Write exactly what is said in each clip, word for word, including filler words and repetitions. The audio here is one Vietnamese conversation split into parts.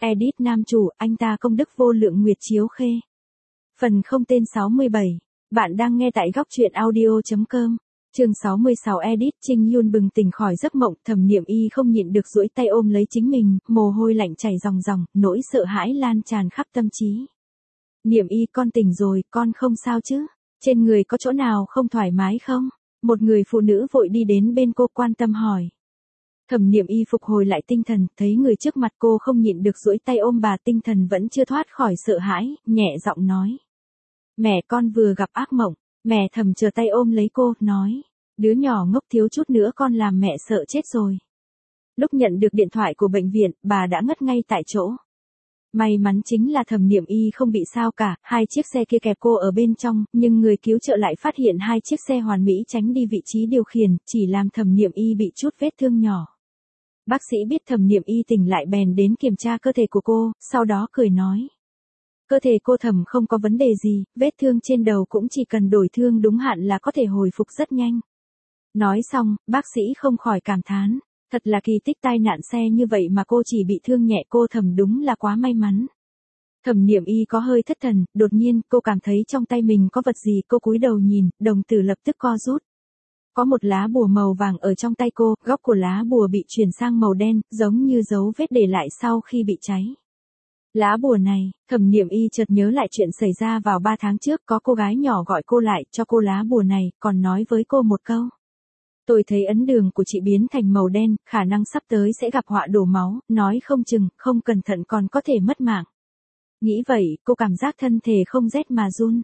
Edit nam chủ, anh ta công đức vô lượng Nguyệt Chiếu Khê. Phần không tên sáu mươi bảy. Bạn đang nghe tại góc truyện audio.com. Chương sáu mươi sáu Edit. Trinh Yun bừng tỉnh khỏi giấc mộng, Thẩm Niệm Y không nhịn được duỗi tay ôm lấy chính mình, mồ hôi lạnh chảy ròng ròng, nỗi sợ hãi lan tràn khắp tâm trí. Niệm Y, con tỉnh rồi, con không sao chứ? Trên người có chỗ nào không thoải mái không? Một người phụ nữ vội đi đến bên cô quan tâm hỏi. Thẩm Niệm Y phục hồi lại tinh thần, thấy người trước mặt cô không nhịn được duỗi tay ôm bà, tinh thần vẫn chưa thoát khỏi sợ hãi, nhẹ giọng nói. Mẹ, con vừa gặp ác mộng. Mẹ Thẩm chờ tay ôm lấy cô, nói. Đứa nhỏ ngốc, thiếu chút nữa con làm mẹ sợ chết rồi. Lúc nhận được điện thoại của bệnh viện, bà đã ngất ngay tại chỗ. May mắn chính là Thẩm Niệm Y không bị sao cả, hai chiếc xe kia kẹp cô ở bên trong, nhưng người cứu trợ lại phát hiện hai chiếc xe hoàn mỹ tránh đi vị trí điều khiển, chỉ làm Thẩm Niệm Y bị chút vết thương nhỏ. Bác sĩ biết Thẩm Niệm Y tỉnh lại bèn đến kiểm tra cơ thể của cô, sau đó cười nói. Cơ thể cô Thẩm không có vấn đề gì, vết thương trên đầu cũng chỉ cần đổi thương đúng hạn là có thể hồi phục rất nhanh. Nói xong, bác sĩ không khỏi cảm thán, thật là kỳ tích, tai nạn xe như vậy mà cô chỉ bị thương nhẹ, cô Thẩm đúng là quá may mắn. Thẩm Niệm Y có hơi thất thần, đột nhiên cô cảm thấy trong tay mình có vật gì, cô cúi đầu nhìn, đồng tử lập tức co rút. Có một lá bùa màu vàng ở trong tay cô, góc của lá bùa bị chuyển sang màu đen, giống như dấu vết để lại sau khi bị cháy. Lá bùa này, Thẩm Niệm Y chợt nhớ lại chuyện xảy ra vào ba tháng trước, có cô gái nhỏ gọi cô lại, cho cô lá bùa này, còn nói với cô một câu. Tôi thấy ấn đường của chị biến thành màu đen, khả năng sắp tới sẽ gặp họa đổ máu, nói không chừng, không cẩn thận còn có thể mất mạng. Nghĩ vậy, cô cảm giác thân thể không rét mà run.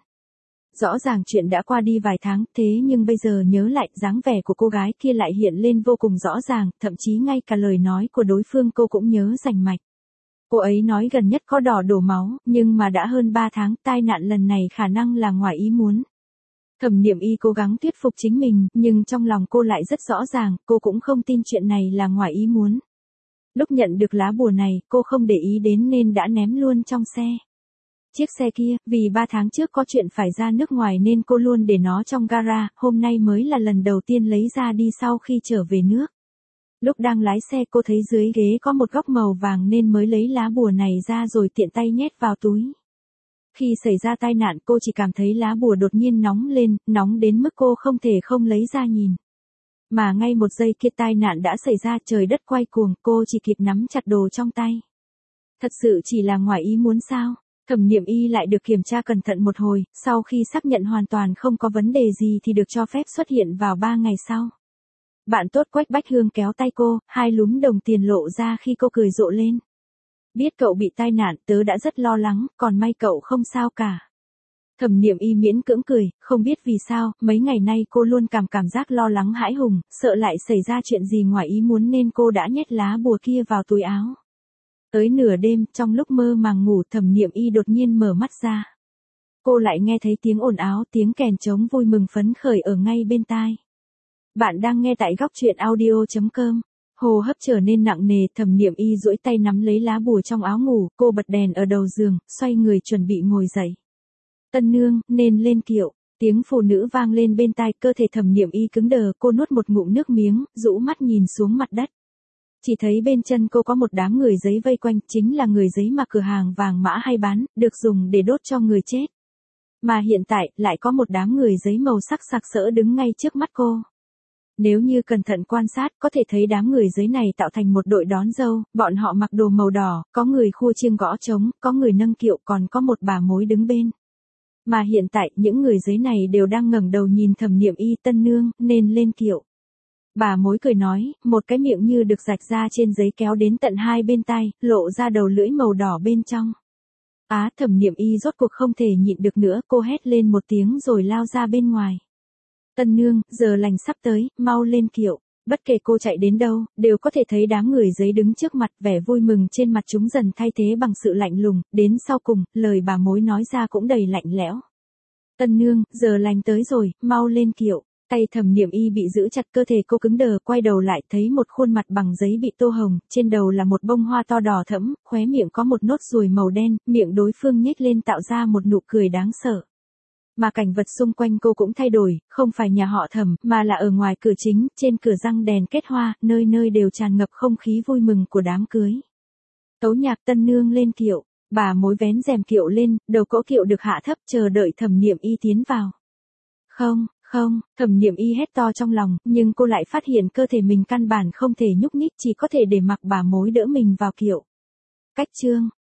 Rõ ràng chuyện đã qua đi vài tháng, thế nhưng bây giờ nhớ lại, dáng vẻ của cô gái kia lại hiện lên vô cùng rõ ràng, thậm chí ngay cả lời nói của đối phương cô cũng nhớ rành mạch. Cô ấy nói gần nhất có đỏ đổ máu, nhưng mà đã hơn ba tháng, tai nạn lần này khả năng là ngoài ý muốn. Thẩm Niệm Y cố gắng thuyết phục chính mình, nhưng trong lòng cô lại rất rõ ràng, cô cũng không tin chuyện này là ngoài ý muốn. Lúc nhận được lá bùa này, cô không để ý đến nên đã ném luôn trong xe. Chiếc xe kia, vì ba tháng trước có chuyện phải ra nước ngoài nên cô luôn để nó trong gara, hôm nay mới là lần đầu tiên lấy ra đi sau khi trở về nước. Lúc đang lái xe cô thấy dưới ghế có một góc màu vàng nên mới lấy lá bùa này ra rồi tiện tay nhét vào túi. Khi xảy ra tai nạn cô chỉ cảm thấy lá bùa đột nhiên nóng lên, nóng đến mức cô không thể không lấy ra nhìn. Mà ngay một giây kia tai nạn đã xảy ra, trời đất quay cuồng, cô chỉ kịp nắm chặt đồ trong tay. Thật sự chỉ là ngoài ý muốn sao? Thẩm Niệm Y lại được kiểm tra cẩn thận một hồi, sau khi xác nhận hoàn toàn không có vấn đề gì thì được cho phép xuất hiện vào ba ngày sau. Bạn tốt Quách Bách Hương kéo tay cô, hai lúm đồng tiền lộ ra khi cô cười rộ lên. Biết cậu bị tai nạn, tớ đã rất lo lắng, còn may cậu không sao cả. Thẩm Niệm Y miễn cưỡng cười, không biết vì sao, mấy ngày nay cô luôn cảm cảm giác lo lắng hãi hùng, sợ lại xảy ra chuyện gì ngoài ý muốn nên cô đã nhét lá bùa kia vào túi áo. Tới nửa đêm, trong lúc mơ màng ngủ, Thẩm Niệm Y đột nhiên mở mắt ra. Cô lại nghe thấy tiếng ồn ào, tiếng kèn trống vui mừng phấn khởi ở ngay bên tai. Bạn đang nghe tại góc truyện audio.com. Hô hấp trở nên nặng nề, Thẩm Niệm Y duỗi tay nắm lấy lá bùa trong áo ngủ, cô bật đèn ở đầu giường, xoay người chuẩn bị ngồi dậy. Tân nương, nên lên kiệu, tiếng phụ nữ vang lên bên tai, cơ thể Thẩm Niệm Y cứng đờ, cô nuốt một ngụm nước miếng, rũ mắt nhìn xuống mặt đất. Chỉ thấy bên chân cô có một đám người giấy vây quanh, chính là người giấy mà cửa hàng vàng mã hay bán, được dùng để đốt cho người chết. Mà hiện tại, lại có một đám người giấy màu sắc sặc sỡ đứng ngay trước mắt cô. Nếu như cẩn thận quan sát, có thể thấy đám người giấy này tạo thành một đội đón dâu, bọn họ mặc đồ màu đỏ, có người khua chiêng gõ trống, có người nâng kiệu, còn có một bà mối đứng bên. Mà hiện tại, những người giấy này đều đang ngẩng đầu nhìn Thẩm Niệm Y, tân nương, nên lên kiệu. Bà mối cười nói, một cái miệng như được rạch ra trên giấy kéo đến tận hai bên tai, lộ ra đầu lưỡi màu đỏ bên trong. Á, Thẩm Niệm Y rốt cuộc không thể nhịn được nữa, cô hét lên một tiếng rồi lao ra bên ngoài. Tân nương, giờ lành sắp tới, mau lên kiệu. Bất kể cô chạy đến đâu, đều có thể thấy đám người giấy đứng trước mặt, vẻ vui mừng trên mặt chúng dần thay thế bằng sự lạnh lùng, đến sau cùng, lời bà mối nói ra cũng đầy lạnh lẽo. Tân nương, giờ lành tới rồi, mau lên kiệu. Tay Thẩm Niệm Y bị giữ chặt, cơ thể cô cứng đờ, quay đầu lại thấy một khuôn mặt bằng giấy bị tô hồng, trên đầu là một bông hoa to đỏ thẫm, khóe miệng có một nốt ruồi màu đen, miệng đối phương nhếch lên tạo ra một nụ cười đáng sợ. Mà cảnh vật xung quanh cô cũng thay đổi, không phải nhà họ Thẩm, mà là ở ngoài cửa chính, trên cửa răng đèn kết hoa, nơi nơi đều tràn ngập không khí vui mừng của đám cưới. Tấu nhạc tân nương lên kiệu, bà mối vén rèm kiệu lên, đầu cỗ kiệu được hạ thấp chờ đợi Thẩm Niệm Y tiến vào. Không, không, Thẩm Niệm Y hét to trong lòng, nhưng cô lại phát hiện cơ thể mình căn bản không thể nhúc nhích, chỉ có thể để mặc bà mối đỡ mình vào kiệu. Cách chương